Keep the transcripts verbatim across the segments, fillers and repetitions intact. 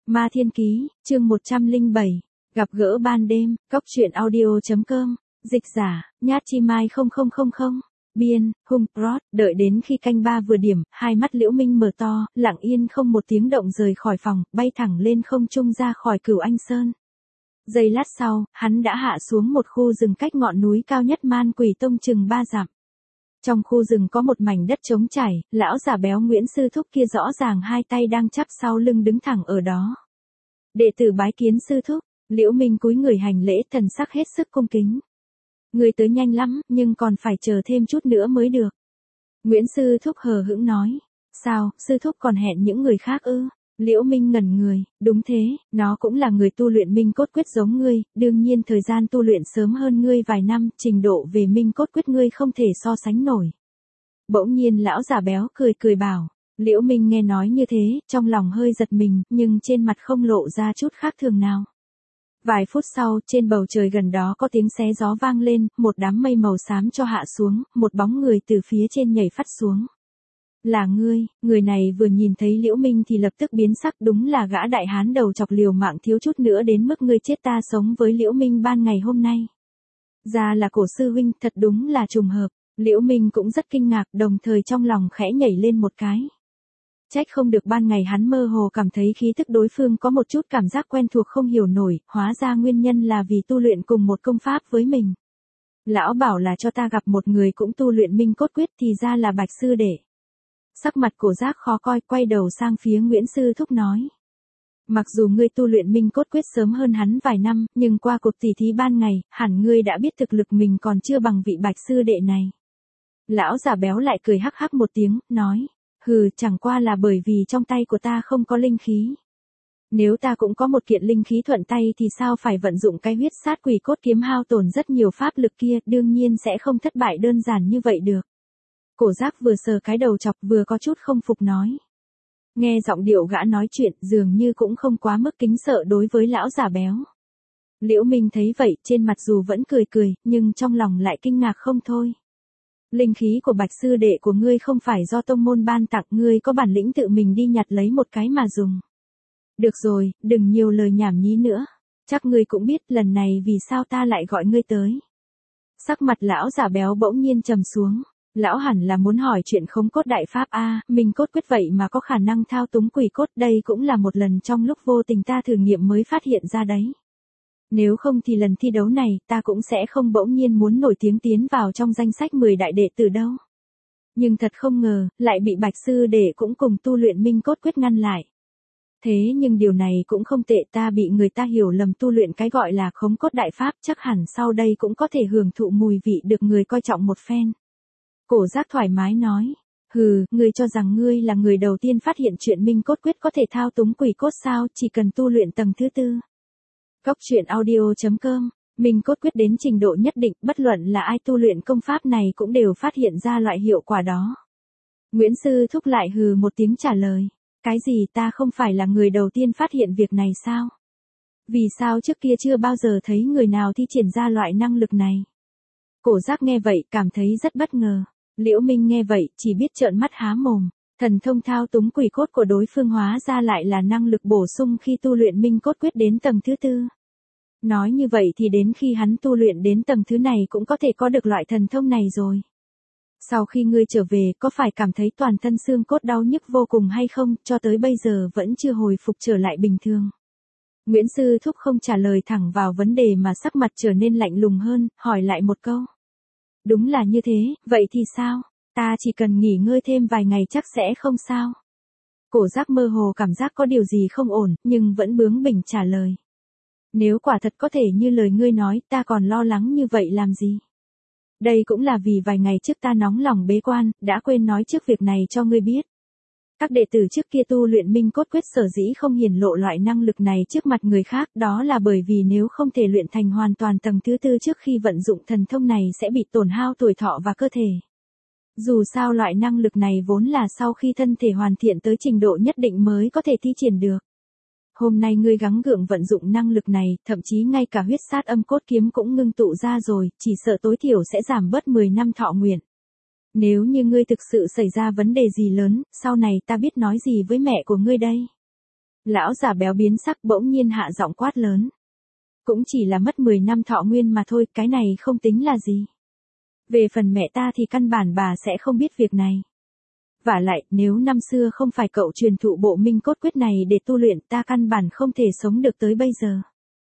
Ma Thiên Ký, chương một trăm lẻ bảy, gặp gỡ ban đêm, cốc truyện audio chấm com, dịch giả, Nhát Chi Mai không không không không, biên, Hung Prod, đợi đến khi canh ba vừa điểm, hai mắt Liễu Minh mở to, lặng yên không một tiếng động rời khỏi phòng, bay thẳng lên không trung ra khỏi Cửu Anh Sơn. Giây lát sau, hắn đã hạ xuống một khu rừng cách ngọn núi cao nhất Man Quỷ Tông chừng ba dặm. Trong khu rừng có một mảnh đất trống trải, lão già béo Nguyễn Sư Thúc kia rõ ràng hai tay đang chắp sau lưng đứng thẳng ở đó. Đệ tử bái kiến Sư Thúc, Liễu Minh cúi người hành lễ, thần sắc hết sức cung kính. Người tới nhanh lắm, nhưng còn phải chờ thêm chút nữa mới được. Nguyễn Sư Thúc hờ hững nói. Sao, Sư Thúc còn hẹn những người khác ư? Liễu Minh ngẩn người, đúng thế, nó cũng là người tu luyện minh cốt quyết giống ngươi, đương nhiên thời gian tu luyện sớm hơn ngươi vài năm, trình độ về minh cốt quyết ngươi không thể so sánh nổi. Bỗng nhiên lão già béo cười cười bảo, Liễu Minh nghe nói như thế, trong lòng hơi giật mình, nhưng trên mặt không lộ ra chút khác thường nào. Vài phút sau, trên bầu trời gần đó có tiếng xé gió vang lên, một đám mây màu xám cho hạ xuống, một bóng người từ phía trên nhảy phắt xuống. Là ngươi, người này vừa nhìn thấy Liễu Minh thì lập tức biến sắc, đúng là gã đại hán đầu chọc liều mạng thiếu chút nữa đến mức ngươi chết ta sống với Liễu Minh ban ngày hôm nay. Ra là Cổ sư huynh, thật đúng là trùng hợp. Liễu Minh cũng rất kinh ngạc, đồng thời trong lòng khẽ nhảy lên một cái. Trách không được ban ngày hắn mơ hồ cảm thấy khí thức đối phương có một chút cảm giác quen thuộc không hiểu nổi, hóa ra nguyên nhân là vì tu luyện cùng một công pháp với mình. Lão bảo là cho ta gặp một người cũng tu luyện minh cốt quyết, thì ra là Bạch sư đệ. Sắc mặt Cổ Giác khó coi, quay đầu sang phía Nguyễn Sư Thúc nói. Mặc dù ngươi tu luyện minh cốt quyết sớm hơn hắn vài năm, nhưng qua cuộc tỉ thí ban ngày, hẳn ngươi đã biết thực lực mình còn chưa bằng vị Bạch sư đệ này. Lão già béo lại cười hắc hắc một tiếng, nói. Hừ, chẳng qua là bởi vì trong tay của ta không có linh khí. Nếu ta cũng có một kiện linh khí thuận tay thì sao phải vận dụng cái huyết sát quỷ cốt kiếm hao tổn rất nhiều pháp lực kia, đương nhiên sẽ không thất bại đơn giản như vậy được. Cổ Giác vừa sờ cái đầu chọc vừa có chút không phục nói. Nghe giọng điệu gã nói chuyện dường như cũng không quá mức kính sợ đối với lão già béo. Liễu Minh thấy vậy, trên mặt dù vẫn cười cười, nhưng trong lòng lại kinh ngạc không thôi. Linh khí của Bạch sư đệ của ngươi không phải do tông môn ban tặng, ngươi có bản lĩnh tự mình đi nhặt lấy một cái mà dùng. Được rồi, đừng nhiều lời nhảm nhí nữa. Chắc ngươi cũng biết lần này vì sao ta lại gọi ngươi tới. Sắc mặt lão già béo bỗng nhiên trầm xuống. Lão hẳn là muốn hỏi chuyện khống cốt đại pháp a, minh cốt quyết vậy mà có khả năng thao túng quỷ cốt, đây cũng là một lần trong lúc vô tình ta thử nghiệm mới phát hiện ra đấy. Nếu không thì lần thi đấu này, ta cũng sẽ không bỗng nhiên muốn nổi tiếng tiến vào trong danh sách mười đại đệ tử đâu. Nhưng thật không ngờ, lại bị Bạch sư đệ cũng cùng tu luyện minh cốt quyết ngăn lại. Thế nhưng điều này cũng không tệ, ta bị người ta hiểu lầm tu luyện cái gọi là khống cốt đại pháp, chắc hẳn sau đây cũng có thể hưởng thụ mùi vị được người coi trọng một phen. Cổ Giác thoải mái nói, hừ, ngươi cho rằng ngươi là người đầu tiên phát hiện chuyện minh cốt quyết có thể thao túng quỷ cốt sao, chỉ cần tu luyện tầng thứ tư. Cốc truyện audio chấm com, minh cốt quyết đến trình độ nhất định, bất luận là ai tu luyện công pháp này cũng đều phát hiện ra loại hiệu quả đó. Nguyễn Sư Thúc lại hừ một tiếng trả lời, cái gì, ta không phải là người đầu tiên phát hiện việc này sao? Vì sao trước kia chưa bao giờ thấy người nào thi triển ra loại năng lực này? Cổ Giác nghe vậy, cảm thấy rất bất ngờ. Liễu Minh nghe vậy, chỉ biết trợn mắt há mồm. Thần thông thao túng quỷ cốt của đối phương hóa ra lại là năng lực bổ sung khi tu luyện minh cốt quyết đến tầng thứ tư. Nói như vậy thì đến khi hắn tu luyện đến tầng thứ này cũng có thể có được loại thần thông này rồi. Sau khi ngươi trở về, có phải cảm thấy toàn thân xương cốt đau nhức vô cùng hay không, cho tới bây giờ vẫn chưa hồi phục trở lại bình thường. Nguyễn Sư Thúc không trả lời thẳng vào vấn đề mà sắc mặt trở nên lạnh lùng hơn, hỏi lại một câu. Đúng là như thế, vậy thì sao? Ta chỉ cần nghỉ ngơi thêm vài ngày chắc sẽ không sao. Cổ Giác mơ hồ cảm giác có điều gì không ổn, nhưng vẫn bướng bỉnh trả lời. Nếu quả thật có thể như lời ngươi nói, ta còn lo lắng như vậy làm gì? Đây cũng là vì vài ngày trước ta nóng lòng bế quan, đã quên nói trước việc này cho ngươi biết. Các đệ tử trước kia tu luyện minh cốt quyết sở dĩ không hiển lộ loại năng lực này trước mặt người khác, đó là bởi vì nếu không thể luyện thành hoàn toàn tầng thứ tư trước khi vận dụng thần thông này sẽ bị tổn hao tuổi thọ và cơ thể. Dù sao loại năng lực này vốn là sau khi thân thể hoàn thiện tới trình độ nhất định mới có thể thi triển được. Hôm nay ngươi gắng gượng vận dụng năng lực này, thậm chí ngay cả huyết sát âm cốt kiếm cũng ngưng tụ ra rồi, chỉ sợ tối thiểu sẽ giảm bớt mười năm thọ nguyện. Nếu như ngươi thực sự xảy ra vấn đề gì lớn, sau này ta biết nói gì với mẹ của ngươi đây? Lão già béo biến sắc bỗng nhiên hạ giọng quát lớn. Cũng chỉ là mất mười năm thọ nguyên mà thôi, cái này không tính là gì. Về phần mẹ ta thì căn bản bà sẽ không biết việc này. Vả lại, nếu năm xưa không phải cậu truyền thụ bộ minh cốt quyết này để tu luyện, ta căn bản không thể sống được tới bây giờ.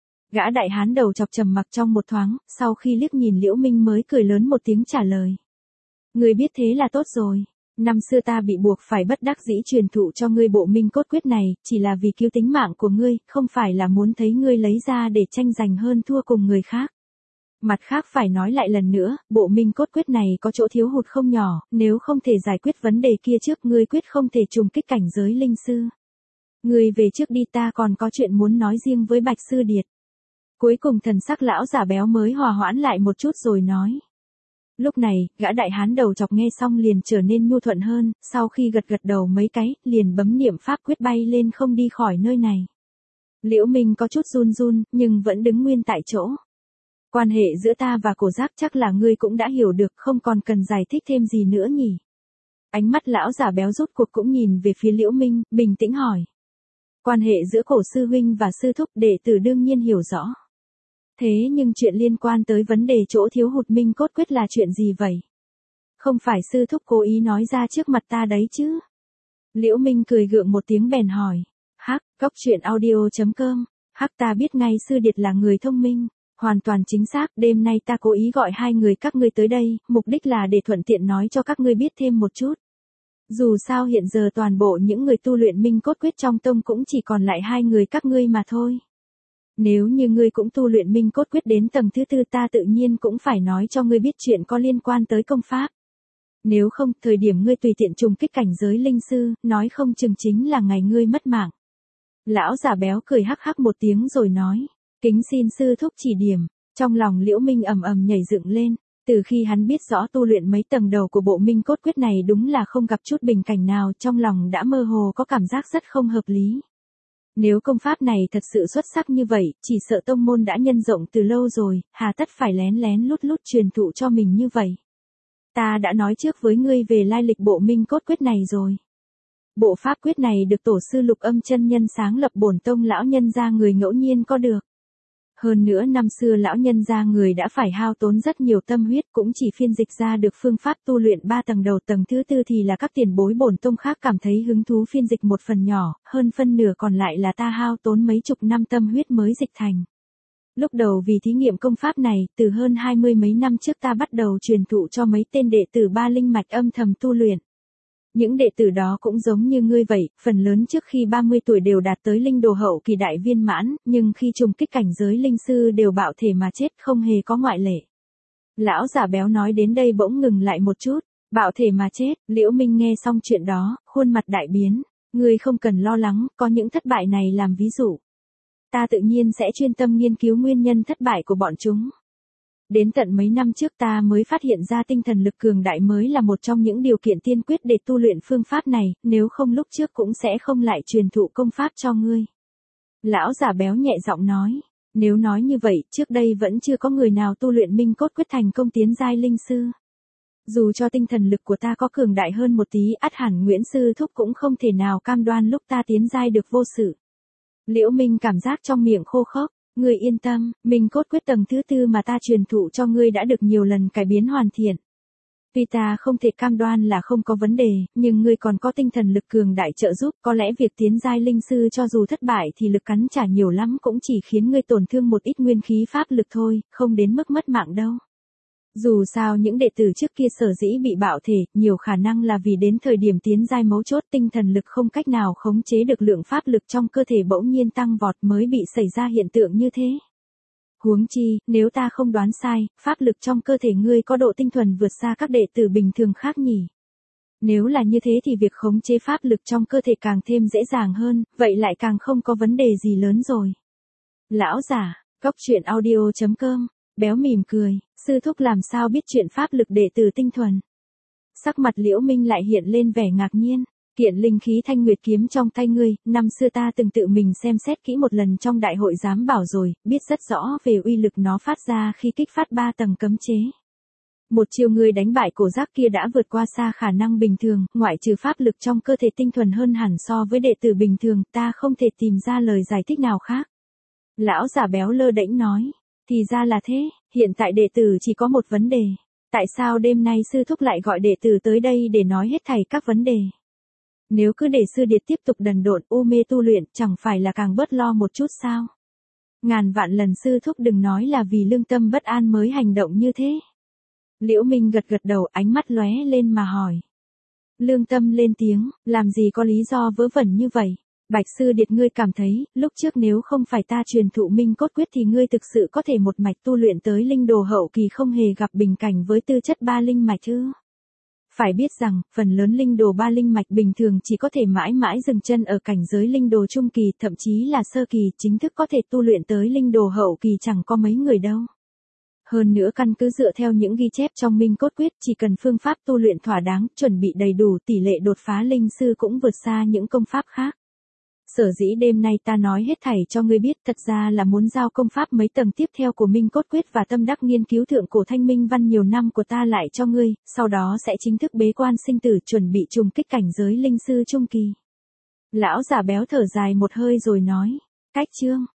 Gã đại hán đầu chọc trầm mặc trong một thoáng, sau khi liếc nhìn Liễu Minh mới cười lớn một tiếng trả lời. Ngươi biết thế là tốt rồi. Năm xưa ta bị buộc phải bất đắc dĩ truyền thụ cho ngươi bộ minh cốt quyết này, chỉ là vì cứu tính mạng của ngươi, không phải là muốn thấy ngươi lấy ra để tranh giành hơn thua cùng người khác. Mặt khác phải nói lại lần nữa, bộ minh cốt quyết này có chỗ thiếu hụt không nhỏ, nếu không thể giải quyết vấn đề kia trước ngươi quyết không thể trùng kích cảnh giới linh sư. Ngươi về trước đi, ta còn có chuyện muốn nói riêng với Bạch Sư Điệt. Cuối cùng thần sắc lão giả béo mới hòa hoãn lại một chút rồi nói. Lúc này, gã đại hán đầu chọc nghe xong liền trở nên nhu thuận hơn, sau khi gật gật đầu mấy cái, liền bấm niệm pháp quyết bay lên không đi khỏi nơi này. Liễu Minh có chút run run, nhưng vẫn đứng nguyên tại chỗ. Quan hệ giữa ta và cổ giác chắc là ngươi cũng đã hiểu được, không còn cần giải thích thêm gì nữa nhỉ. Ánh mắt lão giả béo rút cuộc cũng nhìn về phía Liễu Minh, bình tĩnh hỏi. Quan hệ giữa cổ sư huynh và sư thúc đệ tử đương nhiên hiểu rõ. Thế nhưng chuyện liên quan tới vấn đề chỗ thiếu hụt minh cốt quyết là chuyện gì vậy? Không phải sư thúc cố ý nói ra trước mặt ta đấy chứ? Liễu Minh cười gượng một tiếng bèn hỏi. Hắc, cóc truyện audio chấm com. Hắc, ta biết ngay Sư Điệt là người thông minh. Hoàn toàn chính xác, đêm nay ta cố ý gọi hai người các ngươi tới đây, mục đích là để thuận tiện nói cho các ngươi biết thêm một chút. Dù sao hiện giờ toàn bộ những người tu luyện minh cốt quyết trong tông cũng chỉ còn lại hai người các ngươi mà thôi. Nếu như ngươi cũng tu luyện minh cốt quyết đến tầng thứ tư, ta tự nhiên cũng phải nói cho ngươi biết chuyện có liên quan tới công pháp. Nếu không, thời điểm ngươi tùy tiện trùng kích cảnh giới linh sư, nói không chừng chính là ngày ngươi mất mạng. Lão già béo cười hắc hắc một tiếng rồi nói. Kính xin sư thúc chỉ điểm. Trong lòng Liễu Minh ầm ầm nhảy dựng lên. Từ khi hắn biết rõ tu luyện mấy tầng đầu của bộ minh cốt quyết này đúng là không gặp chút bình cảnh nào, trong lòng đã mơ hồ có cảm giác rất không hợp lý. Nếu công pháp này thật sự xuất sắc như vậy, chỉ sợ tông môn đã nhân rộng từ lâu rồi, hà tất phải lén lén lút lút truyền thụ cho mình như vậy. Ta đã nói trước với ngươi về lai lịch bộ minh cốt quyết này rồi. Bộ pháp quyết này được tổ sư Lục Âm chân nhân sáng lập bổn tông lão nhân gia người ngẫu nhiên có được. Hơn nữa năm xưa lão nhân gia người đã phải hao tốn rất nhiều tâm huyết, cũng chỉ phiên dịch ra được phương pháp tu luyện ba tầng đầu, tầng thứ tư thì là các tiền bối bổn tông khác cảm thấy hứng thú phiên dịch một phần nhỏ, hơn phân nửa còn lại là ta hao tốn mấy chục năm tâm huyết mới dịch thành. Lúc đầu vì thí nghiệm công pháp này, từ hơn hai mươi mấy năm trước ta bắt đầu truyền thụ cho mấy tên đệ tử ba linh mạch âm thầm tu luyện. Những đệ tử đó cũng giống như ngươi vậy, phần lớn trước khi ba mươi tuổi đều đạt tới linh đồ hậu kỳ đại viên mãn, nhưng khi trùng kích cảnh giới linh sư đều bạo thể mà chết, không hề có ngoại lệ. Lão giả béo nói đến đây bỗng ngừng lại một chút, bạo thể mà chết. Liễu Minh nghe xong chuyện đó, khuôn mặt đại biến. Ngươi không cần lo lắng, có những thất bại này làm ví dụ. Ta tự nhiên sẽ chuyên tâm nghiên cứu nguyên nhân thất bại của bọn chúng. Đến tận mấy năm trước ta mới phát hiện ra tinh thần lực cường đại mới là một trong những điều kiện tiên quyết để tu luyện phương pháp này, nếu không lúc trước cũng sẽ không lại truyền thụ công pháp cho ngươi. Lão giả béo nhẹ giọng nói, nếu nói như vậy, trước đây vẫn chưa có người nào tu luyện minh cốt quyết thành công tiến giai linh sư. Dù cho tinh thần lực của ta có cường đại hơn một tí, ắt hẳn Nguyễn sư thúc cũng không thể nào cam đoan lúc ta tiến giai được vô sự. Liễu Minh cảm giác trong miệng khô khốc. Ngươi yên tâm, minh cốt quyết tầng thứ tư mà ta truyền thụ cho ngươi đã được nhiều lần cải biến hoàn thiện. Tuy ta không thể cam đoan là không có vấn đề, nhưng ngươi còn có tinh thần lực cường đại trợ giúp, có lẽ việc tiến giai linh sư cho dù thất bại thì lực cắn trả nhiều lắm cũng chỉ khiến ngươi tổn thương một ít nguyên khí pháp lực thôi, không đến mức mất mạng đâu. Dù sao những đệ tử trước kia sở dĩ bị bạo thể, nhiều khả năng là vì đến thời điểm tiến giai mấu chốt tinh thần lực không cách nào khống chế được lượng pháp lực trong cơ thể bỗng nhiên tăng vọt mới bị xảy ra hiện tượng như thế. Huống chi, nếu ta không đoán sai, pháp lực trong cơ thể ngươi có độ tinh thuần vượt xa các đệ tử bình thường khác nhỉ. Nếu là như thế thì việc khống chế pháp lực trong cơ thể càng thêm dễ dàng hơn, vậy lại càng không có vấn đề gì lớn rồi. Lão giả, cóc truyện audio chấm com, béo mỉm cười. Sư thúc làm sao biết chuyện pháp lực đệ tử tinh thuần. Sắc mặt Liễu Minh lại hiện lên vẻ ngạc nhiên. Kiện linh khí thanh nguyệt kiếm trong tay ngươi, năm xưa ta từng tự mình xem xét kỹ một lần trong đại hội giám bảo rồi, biết rất rõ về uy lực nó phát ra khi kích phát ba tầng cấm chế. Một chiêu ngươi đánh bại cổ giác kia đã vượt qua xa khả năng bình thường, ngoại trừ pháp lực trong cơ thể tinh thuần hơn hẳn so với đệ tử bình thường, ta không thể tìm ra lời giải thích nào khác. Lão già béo lơ đễnh nói, thì ra là thế, hiện tại đệ tử chỉ có một vấn đề. Tại sao đêm nay sư thúc lại gọi đệ tử tới đây để nói hết thảy các vấn đề? Nếu cứ để sư điệt tiếp tục đần độn u mê tu luyện, chẳng phải là càng bớt lo một chút sao? Ngàn vạn lần sư thúc đừng nói là vì lương tâm bất an mới hành động như thế. Liễu Minh gật gật đầu, ánh mắt lóe lên mà hỏi. Lương tâm lên tiếng, làm gì có lý do vớ vẩn như vậy? Bạch sư điệt, ngươi cảm thấy, lúc trước nếu không phải ta truyền thụ minh cốt quyết thì ngươi thực sự có thể một mạch tu luyện tới linh đồ hậu kỳ không hề gặp bình cảnh với tư chất ba linh mạch chứ? Phải biết rằng, phần lớn linh đồ ba linh mạch bình thường chỉ có thể mãi mãi dừng chân ở cảnh giới linh đồ trung kỳ, thậm chí là sơ kỳ, chính thức có thể tu luyện tới linh đồ hậu kỳ chẳng có mấy người đâu. Hơn nữa căn cứ dựa theo những ghi chép trong minh cốt quyết, chỉ cần phương pháp tu luyện thỏa đáng, chuẩn bị đầy đủ, tỷ lệ đột phá linh sư cũng vượt xa những công pháp khác. Sở dĩ đêm nay ta nói hết thảy cho ngươi biết, thật ra là muốn giao công pháp mấy tầng tiếp theo của minh cốt quyết và tâm đắc nghiên cứu thượng cổ thanh minh văn nhiều năm của ta lại cho ngươi, sau đó sẽ chính thức bế quan sinh tử, chuẩn bị trùng kích cảnh giới linh sư trung kỳ. Lão già béo thở dài một hơi rồi nói, cách chương.